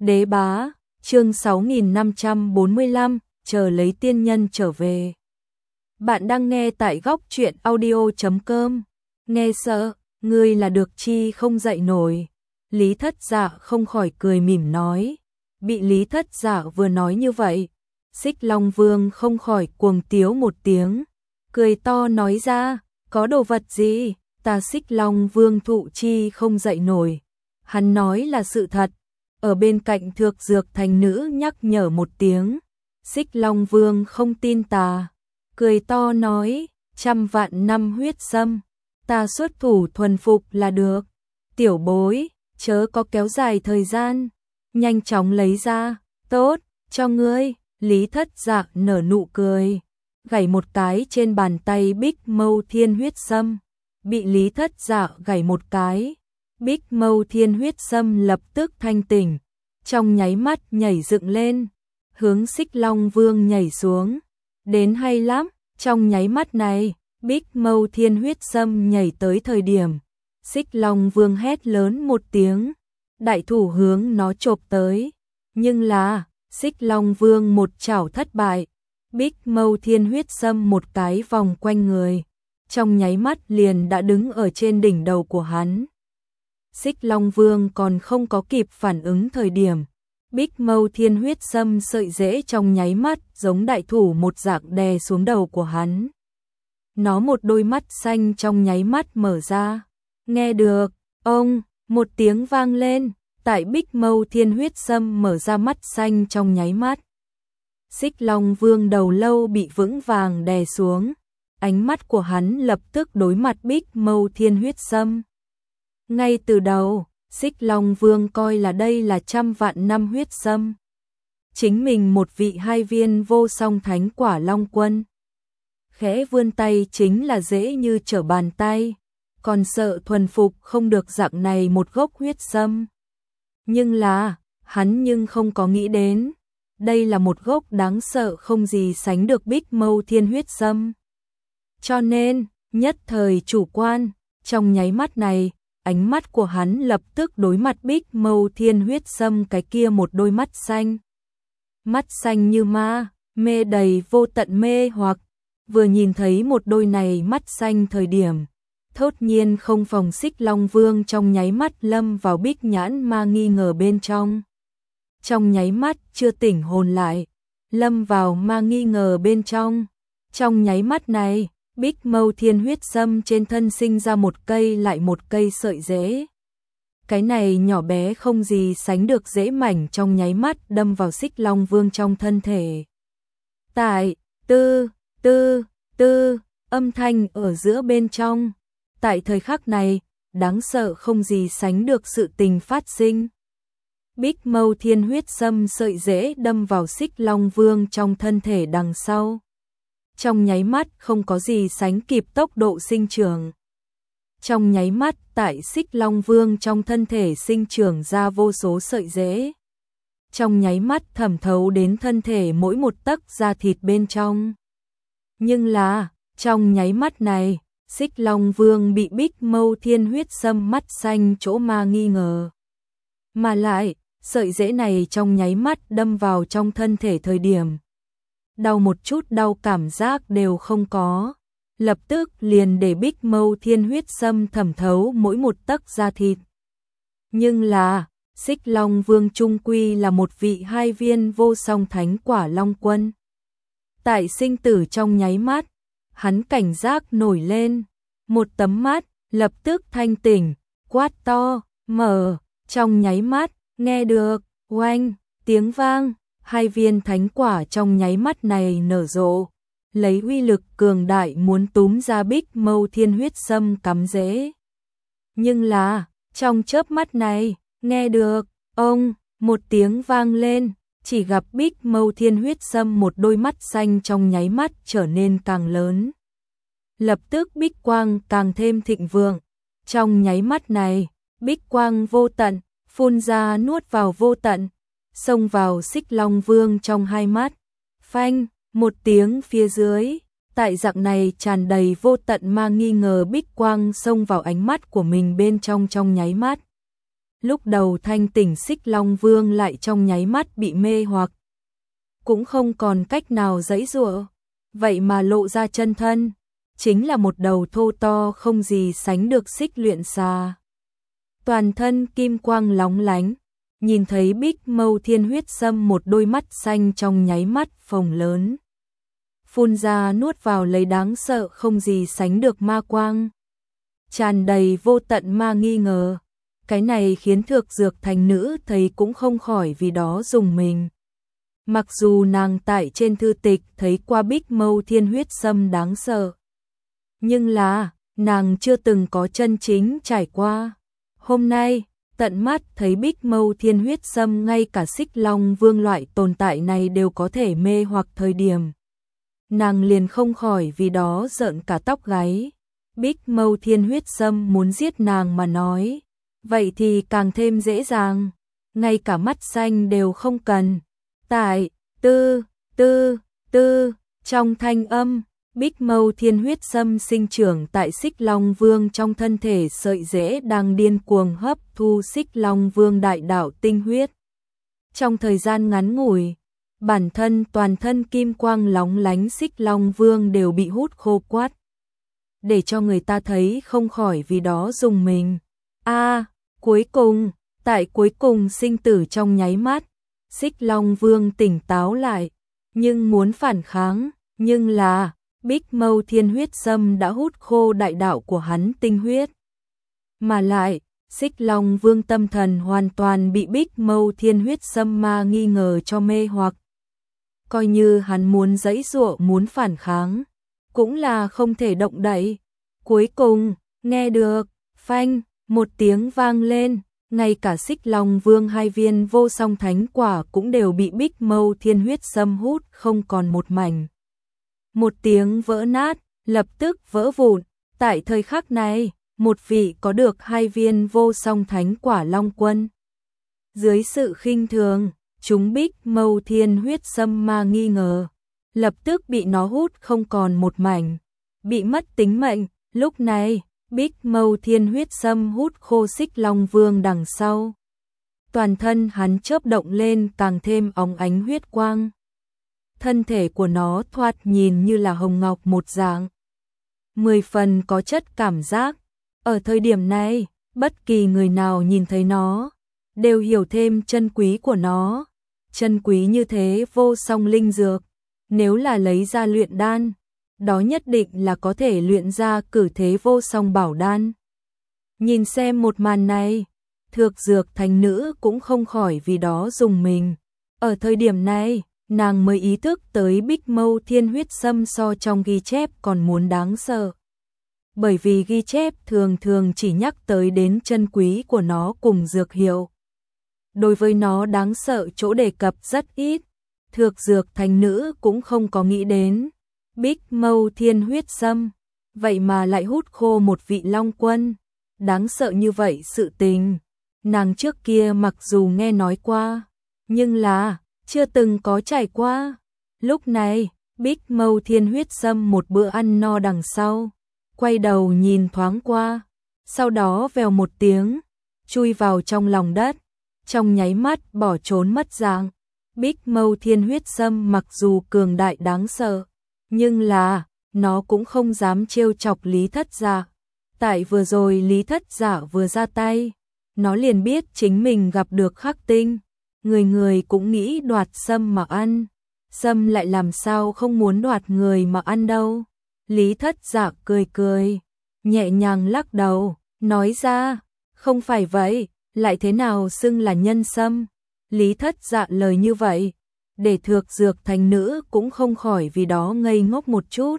Đế bá, chương 6545, chờ lấy tiên nhân trở về. Bạn đang nghe tại góc truyện audio.com. Nghe sợ, ngươi là được chi không dậy nổi. Lý Thất Dạ không khỏi cười mỉm nói. Bị Lý Thất Dạ vừa nói như vậy, Xích Long Vương không khỏi cuồng tiếu một tiếng, cười to nói ra, có đồ vật gì, ta Xích Long Vương thụ chi không dậy nổi. Hắn nói là sự thật. Ở bên cạnh Thược Dược Thành nữ nhắc nhở một tiếng, Xích Long Vương không tin tà, cười to nói, 100 vạn năm huyết sâm, ta xuất thủ thuần phục là được. Tiểu bối, chớ có kéo dài thời gian, nhanh chóng lấy ra, tốt, cho ngươi. Lý Thất Dạ nở nụ cười, gảy một cái trên bàn tay Bích Mâu Thiên huyết sâm, bị Lý Thất Dạ gảy một cái. Bích Mâu Thiên huyết sâm lập tức thanh tỉnh, trong nháy mắt nhảy dựng lên, hướng Xích Long Vương nhảy xuống. Đến hay lắm, trong nháy mắt này, Bích Mâu Thiên huyết sâm nhảy tới thời điểm, Xích Long Vương hét lớn một tiếng, đại thủ hướng nó chộp tới. Nhưng là, Xích Long Vương một chảo thất bại, Bích Mâu Thiên huyết sâm một cái vòng quanh người, trong nháy mắt liền đã đứng ở trên đỉnh đầu của hắn. Xích Long Vương còn không có kịp phản ứng thời điểm, Bích Mâu Thiên huyết sâm sợi rễ trong nháy mắt giống đại thủ một dạng đè xuống đầu của hắn. Nó một đôi mắt xanh trong nháy mắt mở ra, nghe được, ông, một tiếng vang lên, tại Bích Mâu Thiên huyết sâm mở ra mắt xanh trong nháy mắt. Xích Long Vương đầu lâu bị vững vàng đè xuống, ánh mắt của hắn lập tức đối mặt Bích Mâu Thiên huyết sâm. Ngay từ đầu, Xích Long Vương coi là đây là 100 vạn năm huyết sâm. Chính mình một vị hai viên vô song thánh quả long quân. Khẽ vươn tay chính là dễ như trở bàn tay, còn sợ thuần phục không được dạng này một gốc huyết sâm. Nhưng là, hắn nhưng không có nghĩ đến, đây là một gốc đáng sợ không gì sánh được Bích Mâu Thiên huyết sâm. Cho nên, nhất thời chủ quan, trong nháy mắt này, ánh mắt của hắn lập tức đối mặt Bích Mâu Thiên huyết sâm cái kia một đôi mắt xanh. Mắt xanh như ma, mê đầy vô tận mê hoặc, vừa nhìn thấy một đôi này mắt xanh thời điểm, thốt nhiên không phòng Xích Long Vương trong nháy mắt lâm vào bích nhãn ma nghi ngờ bên trong. Trong nháy mắt chưa tỉnh hồn lại, lâm vào ma nghi ngờ bên trong. Trong nháy mắt này, Bích Mâu Thiên huyết sâm trên thân sinh ra một cây lại một cây sợi rễ. Cái này nhỏ bé không gì sánh được rễ mảnh trong nháy mắt đâm vào Xích Long Vương trong thân thể. Tại, tư, âm thanh ở giữa bên trong. Tại thời khắc này, đáng sợ không gì sánh được sự tình phát sinh. Bích Mâu Thiên huyết sâm sợi rễ đâm vào Xích Long Vương trong thân thể đằng sau. Trong nháy mắt không có gì sánh kịp tốc độ sinh trưởng. Trong nháy mắt tại Xích Long Vương trong thân thể sinh trưởng ra vô số sợi rễ. Trong nháy mắt thẩm thấu đến thân thể mỗi một tấc da thịt bên trong. Nhưng là, trong nháy mắt này, Xích Long Vương bị Bích Mâu Thiên huyết sâm mắt xanh chỗ ma nghi ngờ. Mà lại, sợi rễ này trong nháy mắt đâm vào trong thân thể thời điểm. Đau một chút đau cảm giác đều không có, lập tức liền để Bích Mâu Thiên huyết sâm thẩm thấu mỗi một tấc da thịt. Nhưng là, Xích Long Vương trung quy là một vị hai viên vô song thánh quả long quân. Tại sinh tử trong nháy mắt, hắn cảnh giác nổi lên, một tấm mắt, lập tức thanh tỉnh, quát to, mở, trong nháy mắt, nghe được, oanh, tiếng vang, hai viên thánh quả trong nháy mắt này nở rộ, lấy uy lực cường đại muốn túm ra Bích Mâu Thiên huyết sâm cắm rễ. Nhưng là, trong chớp mắt này, nghe được, ông, một tiếng vang lên, chỉ gặp Bích Mâu Thiên huyết sâm một đôi mắt xanh trong nháy mắt trở nên càng lớn. Lập tức bích quang càng thêm thịnh vượng. Trong nháy mắt này, bích quang vô tận, phun ra nuốt vào vô tận, xông vào Xích Long Vương trong hai mắt. Phanh, một tiếng phía dưới, tại dạng này tràn đầy vô tận ma nghi ngờ bích quang xông vào ánh mắt của mình bên trong nháy mắt. Lúc đầu thanh tỉnh Xích Long Vương lại trong nháy mắt bị mê hoặc, cũng không còn cách nào giãy giụa, vậy mà lộ ra chân thân, chính là một đầu thô to không gì sánh được xích luyện xà. Toàn thân kim quang lóng lánh, nhìn thấy Bích Mâu Thiên Huyết Sâm một đôi mắt xanh trong nháy mắt phồng lớn, phun ra nuốt vào lấy đáng sợ không gì sánh được ma quang, tràn đầy vô tận ma nghi ngờ. Cái này khiến Thược Dược Thành Nữ thấy cũng không khỏi vì đó rùng mình. Mặc dù nàng tại trên thư tịch thấy qua Bích Mâu Thiên Huyết Sâm đáng sợ, nhưng là nàng chưa từng có chân chính trải qua. Hôm nay, tận mắt thấy Bích Mâu Thiên Huyết Sâm ngay cả Xích Long Vương loại tồn tại này đều có thể mê hoặc thời điểm. Nàng liền không khỏi vì đó rợn cả tóc gáy. Bích Mâu Thiên Huyết Sâm muốn giết nàng mà nói, vậy thì càng thêm dễ dàng, ngay cả mắt xanh đều không cần. Tại, trong thanh âm, Bích Mâu Thiên Huyết Sâm sinh trưởng tại Xích Long Vương trong thân thể sợi rễ đang điên cuồng hấp thu Xích Long Vương đại đạo tinh huyết. Trong thời gian ngắn ngủi, bản thân toàn thân kim quang lóng lánh Xích Long Vương đều bị hút khô quát, để cho người ta thấy không khỏi vì đó rùng mình. Cuối cùng, tại cuối cùng sinh tử trong nháy mắt, Xích Long Vương tỉnh táo lại, nhưng muốn phản kháng, nhưng là Bích Mâu Thiên Huyết Sâm đã hút khô đại đạo của hắn tinh huyết. Mà lại, Xích Long Vương tâm thần hoàn toàn bị Bích Mâu Thiên Huyết Sâm ma nghi ngờ cho mê hoặc. Coi như hắn muốn giãy giụa muốn phản kháng, cũng là không thể động đậy. Cuối cùng, nghe được, phanh, một tiếng vang lên, ngay cả Xích Long Vương 2 viên vô song thánh quả cũng đều bị Bích Mâu Thiên Huyết Sâm hút không còn một mảnh. Một tiếng vỡ nát, lập tức vỡ vụn. Tại thời khắc này, một vị có được 2 viên vô song thánh quả Long Quân, dưới sự khinh thường, chúng Bích Mâu Thiên Huyết Sâm ma nghi ngờ, lập tức bị nó hút không còn một mảnh, bị mất tính mệnh. Lúc này, Bích Mâu Thiên Huyết Sâm hút khô Xích Long Vương đằng sau, toàn thân hắn chớp động lên càng thêm óng ánh huyết quang. Thân thể của nó thoạt nhìn như là hồng ngọc một dạng, 10 phần có chất cảm giác. Ở thời điểm này, bất kỳ người nào nhìn thấy nó đều hiểu thêm chân quý của nó. Chân quý như thế vô song linh dược, nếu là lấy ra luyện đan, đó nhất định là có thể luyện ra cử thế vô song bảo đan. Nhìn xem một màn này, Thược Dược Thành Nữ cũng không khỏi vì đó rùng mình. Ở thời điểm này, nàng mới ý thức tới Bích Mâu Thiên Huyết Sâm so trong ghi chép còn muốn đáng sợ. Bởi vì ghi chép thường thường chỉ nhắc tới đến chân quý của nó cùng dược hiệu. Đối với nó đáng sợ chỗ đề cập rất ít. Thược Dược Thành Nữ cũng không có nghĩ đến Bích Mâu Thiên Huyết Sâm, vậy mà lại hút khô một vị Long Quân. Đáng sợ như vậy sự tình, nàng trước kia mặc dù nghe nói qua, nhưng là chưa từng có trải qua. Lúc này, Bích Mâu Thiên Huyết Sâm một bữa ăn no đằng sau, quay đầu nhìn thoáng qua, sau đó vèo một tiếng, chui vào trong lòng đất, trong nháy mắt bỏ trốn mất dạng. Bích Mâu Thiên Huyết Sâm mặc dù cường đại đáng sợ, nhưng là nó cũng không dám trêu chọc Lý Thất Dạ. Tại vừa rồi Lý Thất Dạ vừa ra tay, nó liền biết chính mình gặp được Khắc Tinh, người người cũng nghĩ đoạt sâm mà ăn, sâm lại làm sao không muốn đoạt người mà ăn đâu. Lý Thất Dạ cười cười, nhẹ nhàng lắc đầu, nói ra, không phải vậy, lại thế nào xưng là nhân sâm. Lý Thất Dạ lời như vậy, để Thược Dược Thành Nữ cũng không khỏi vì đó ngây ngốc một chút.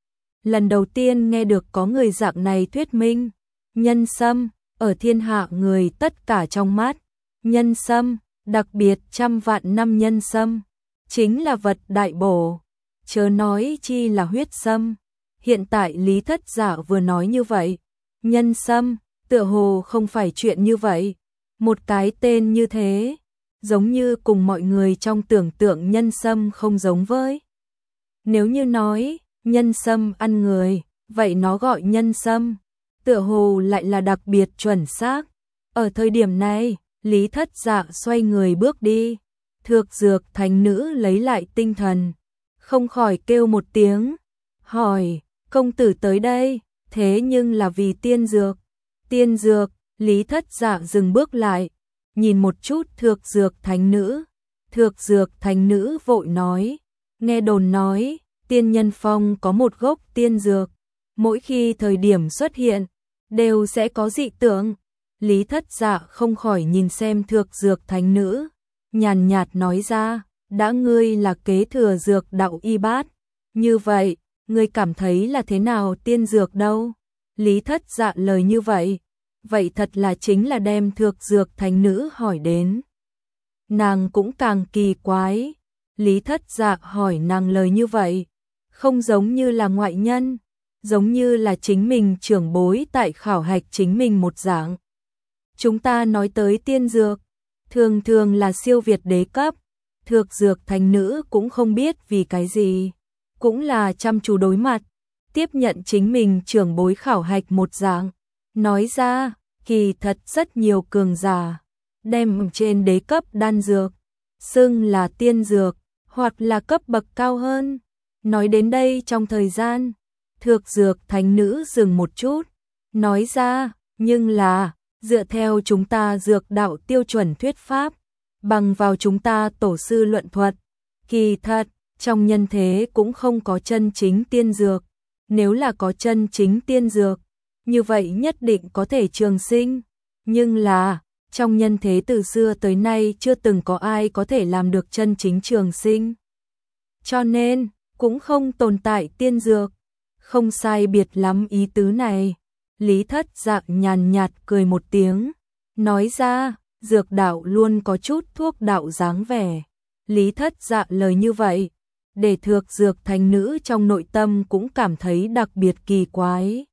Lần đầu tiên nghe được có người dạng này thuyết minh, nhân sâm, ở thiên hạ người tất cả trong mắt, nhân sâm, đặc biệt 100 vạn năm nhân sâm, chính là vật đại bổ, chớ nói chi là huyết sâm. Hiện tại Lý Thất Dạ vừa nói như vậy, nhân sâm, tựa hồ không phải chuyện như vậy. Một cái tên như thế, giống như cùng mọi người trong tưởng tượng nhân sâm không giống với. Nếu như nói, nhân sâm ăn người, vậy nó gọi nhân sâm, tựa hồ lại là đặc biệt chuẩn xác. Ở thời điểm này, Lý Thất Dạ xoay người bước đi. Thược Dược thánh nữ lấy lại tinh thần, không khỏi kêu một tiếng, hỏi, công tử tới đây, thế nhưng là vì tiên dược. Tiên dược, Lý Thất Dạ dừng bước lại, nhìn một chút Thược Dược thánh nữ. Thược Dược thánh nữ vội nói, nghe đồn nói, tiên nhân phong có một gốc tiên dược, mỗi khi thời điểm xuất hiện, đều sẽ có dị tượng. Lý Thất Dạ không khỏi nhìn xem Thược Dược thánh nữ, nhàn nhạt nói ra, đã ngươi là kế thừa dược đạo y bát, như vậy, ngươi cảm thấy là thế nào tiên dược đâu? Lý Thất Dạ lời như vậy thật là chính là đem Thược Dược thánh nữ hỏi đến. Nàng cũng càng kỳ quái, Lý Thất Dạ hỏi nàng lời như vậy, không giống như là ngoại nhân, giống như là chính mình trưởng bối tại khảo hạch chính mình một dạng. Chúng ta nói tới tiên dược, thường thường là siêu việt đế cấp, Thược Dược thánh nữ cũng không biết vì cái gì, cũng là chăm chú đối mặt, tiếp nhận chính mình trưởng bối khảo hạch một dạng, nói ra, kỳ thật rất nhiều cường giả, đem trên đế cấp đan dược, xưng là tiên dược, hoặc là cấp bậc cao hơn. Nói đến đây trong thời gian, Thược Dược thánh nữ dừng một chút, nói ra, nhưng là, dựa theo chúng ta dược đạo tiêu chuẩn thuyết pháp, bằng vào chúng ta tổ sư luận thuật, kỳ thật, trong nhân thế cũng không có chân chính tiên dược, nếu là có chân chính tiên dược, như vậy nhất định có thể trường sinh, nhưng là, trong nhân thế từ xưa tới nay chưa từng có ai có thể làm được chân chính trường sinh. Cho nên, cũng không tồn tại tiên dược, không sai biệt lắm ý tứ này. Lý Thất Dạ nhàn nhạt cười một tiếng, nói ra, dược đạo luôn có chút thuốc đạo dáng vẻ. Lý Thất Dạ lời như vậy, để Thược Dược thánh nữ trong nội tâm cũng cảm thấy đặc biệt kỳ quái.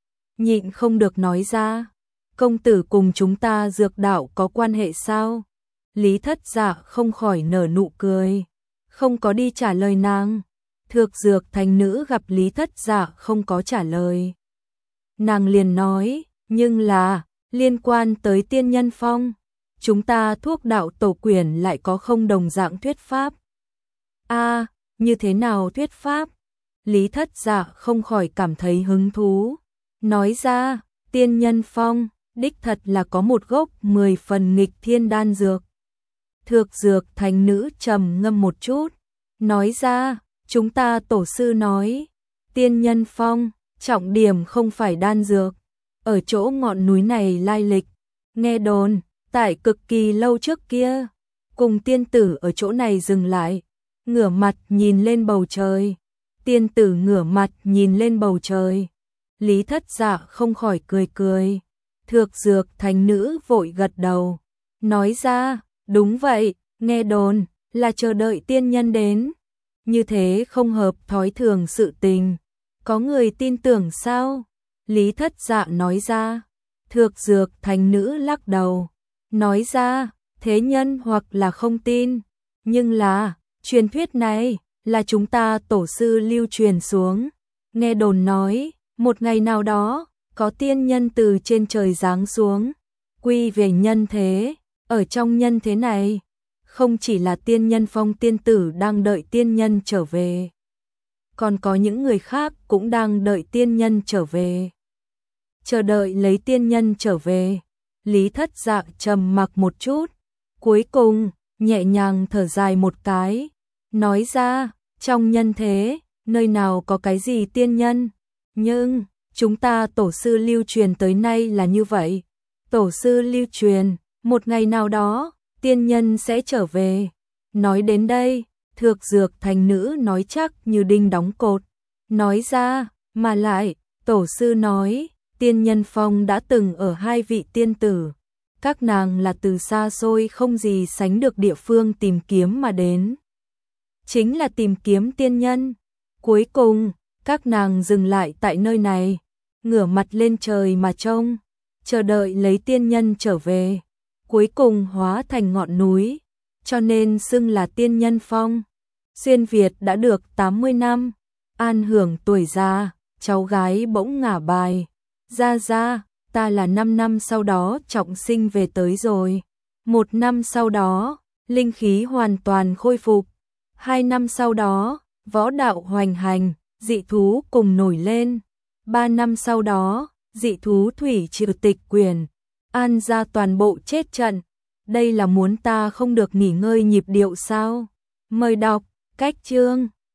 Nhịn không được nói ra, công tử cùng chúng ta dược đạo có quan hệ sao? Lý Thất Dạ không khỏi nở nụ cười, không có đi trả lời nàng. Thược Dược thánh nữ gặp Lý Thất Dạ không có trả lời, nàng liền nói, nhưng là, liên quan tới tiên nhân phong, chúng ta thuốc đạo tổ quyển lại có không đồng dạng thuyết pháp. A, như thế nào thuyết pháp? Lý Thất Dạ không khỏi cảm thấy hứng thú, nói ra, tiên nhân phong, đích thật là có một gốc 10 phần nghịch thiên đan dược. Thược Dược thánh nữ trầm ngâm một chút, nói ra, chúng ta tổ sư nói, tiên nhân phong, trọng điểm không phải đan dược, ở chỗ ngọn núi này lai lịch, nghe đồn, tại cực kỳ lâu trước kia, cùng tiên tử ở chỗ này dừng lại, ngửa mặt nhìn lên bầu trời, tiên tử ngửa mặt nhìn lên bầu trời. Lý Thất Dạ không khỏi cười cười, Thược Dược thánh nữ vội gật đầu, nói ra, đúng vậy, nghe đồn, là chờ đợi tiên nhân đến, như thế không hợp thói thường sự tình. Có người tin tưởng sao? Lý Thất Dạ nói ra. Thược Dược thánh nữ lắc đầu, nói ra, thế nhân hoặc là không tin, nhưng là, truyền thuyết này, là chúng ta tổ sư lưu truyền xuống. Nghe đồn nói, một ngày nào đó, có tiên nhân từ trên trời giáng xuống, quy về nhân thế, ở trong nhân thế này, không chỉ là tiên nhân phong tiên tử đang đợi tiên nhân trở về, còn có những người khác cũng đang đợi tiên nhân trở về. Chờ đợi lấy tiên nhân trở về. Lý Thất Dạ trầm mặc một chút, cuối cùng nhẹ nhàng thở dài một cái, nói ra, trong nhân thế, nơi nào có cái gì tiên nhân, nhưng chúng ta tổ sư lưu truyền tới nay là như vậy. Tổ sư lưu truyền, một ngày nào đó, tiên nhân sẽ trở về. Nói đến đây, Thược Dược thánh nữ nói chắc như đinh đóng cột, nói ra, mà lại, tổ sư nói, tiên nhân phong đã từng ở hai vị tiên tử, các nàng là từ xa xôi không gì sánh được địa phương tìm kiếm mà đến. Chính là tìm kiếm tiên nhân. Cuối cùng, các nàng dừng lại tại nơi này, ngửa mặt lên trời mà trông, chờ đợi lấy tiên nhân trở về, cuối cùng hóa thành ngọn núi, cho nên xưng là tiên nhân phong. Xuyên Việt đã được 80 năm, an hưởng tuổi già, cháu gái bỗng ngả bài, ra, ta là 5 năm sau đó trọng sinh về tới rồi. 1 năm sau đó, linh khí hoàn toàn khôi phục. 2 năm sau đó, võ đạo hoành hành, dị thú cùng nổi lên. 3 năm sau đó, dị thú thủy triều tịch quyền, An ra toàn bộ chết trận. Đây là muốn ta không được nghỉ ngơi nhịp điệu sao? Mời đọc, cách chương.